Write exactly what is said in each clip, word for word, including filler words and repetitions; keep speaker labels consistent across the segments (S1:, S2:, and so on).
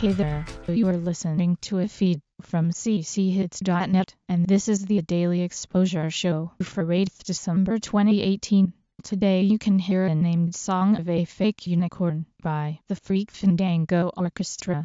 S1: Hey there, you are listening to a feed from c c hits dot net, and this is the Daily Exposure Show for eighth December twenty eighteen. Today you can hear a named song of A Fake Unicorn by the Freak Fandango Orchestra.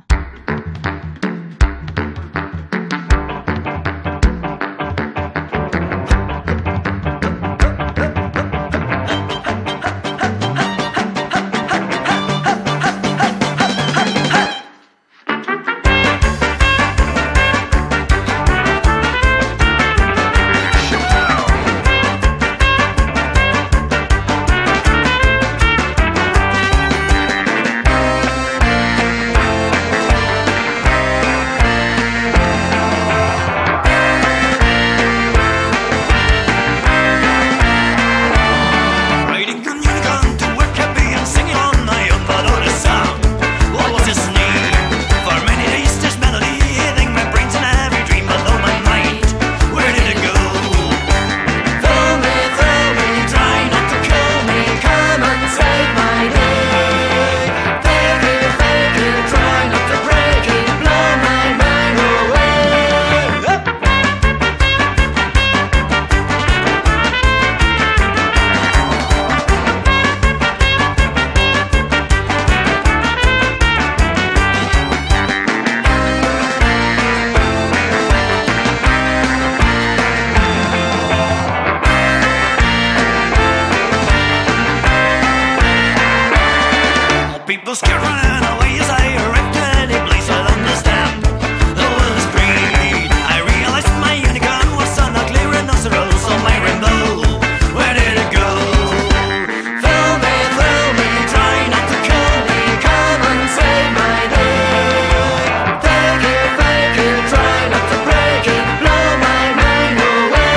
S2: People scared running away as I arrived to any place I'll understand. The world is great. I realized my unicorn was an ugly rhinoceros on my rainbow. Where did it go? Thrill me, thrill me, try not to kill me. Come and save my day. Take it, fake it, try not to break it. Blow my mind away.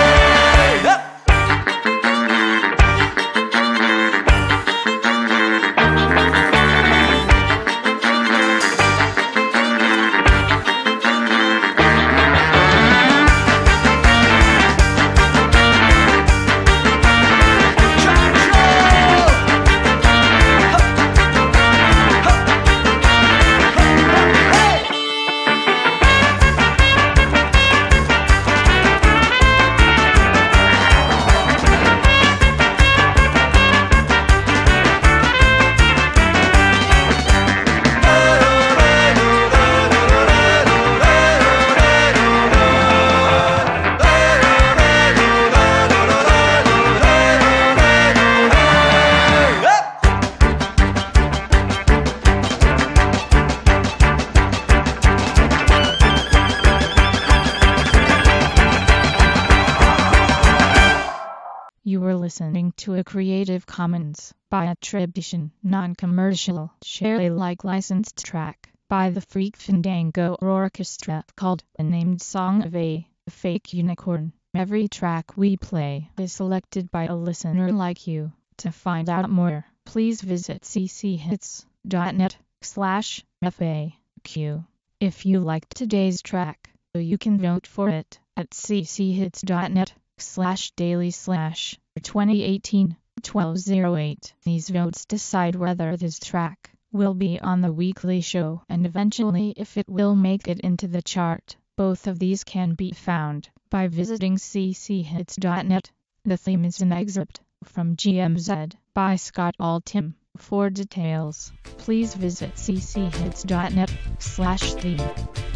S1: You were listening to a Creative Commons by attribution, non-commercial, share Alike licensed track by the Freak Fandango Orchestra called A Named Song of A Fake Unicorn. Every track we play is selected by a listener like you. To find out more, please visit c c hits dot net slash F A Q. If you liked today's track, you can vote for it at c c hits dot net slash daily slash twenty eighteen twelve oh eight. These votes decide whether this track will be on the weekly show and eventually if it will make it into the chart. Both of these can be found by visiting c c hits dot net. The theme is an excerpt from G M Z by Scott Altham. For details, please visit c c hits dot net slash theme.